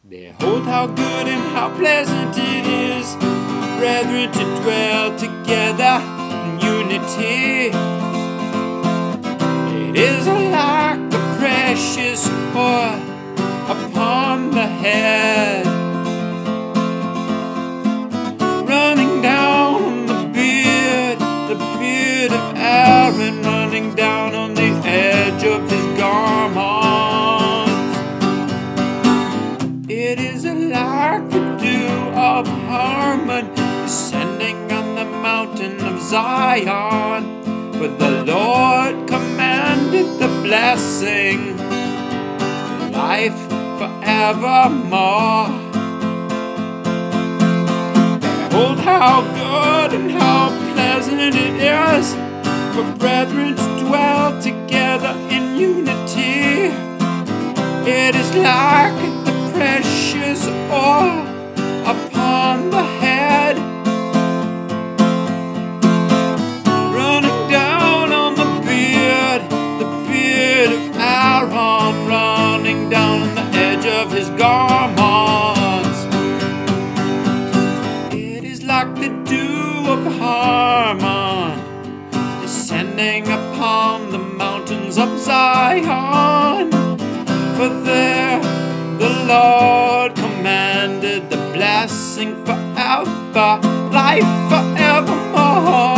Behold how good and how pleasant it is, brethren, to dwell together in unity. It is like the precious oil upon the head, running down on the beard of Aaron, running down on the edge of his garment. It is like the dew of Hermon descending on the mountain of Zion. For the Lord commanded the blessing, life forevermore. Behold how good and how pleasant it is for brethren to dwell together in unity. It is like the precious oil upon the head, running down on the beard of Aaron, running down on the edge of his garments. It is like the dew of Hermon descending upon the mountains of Zion. For there the Lord commanded the blessing forever, life forevermore.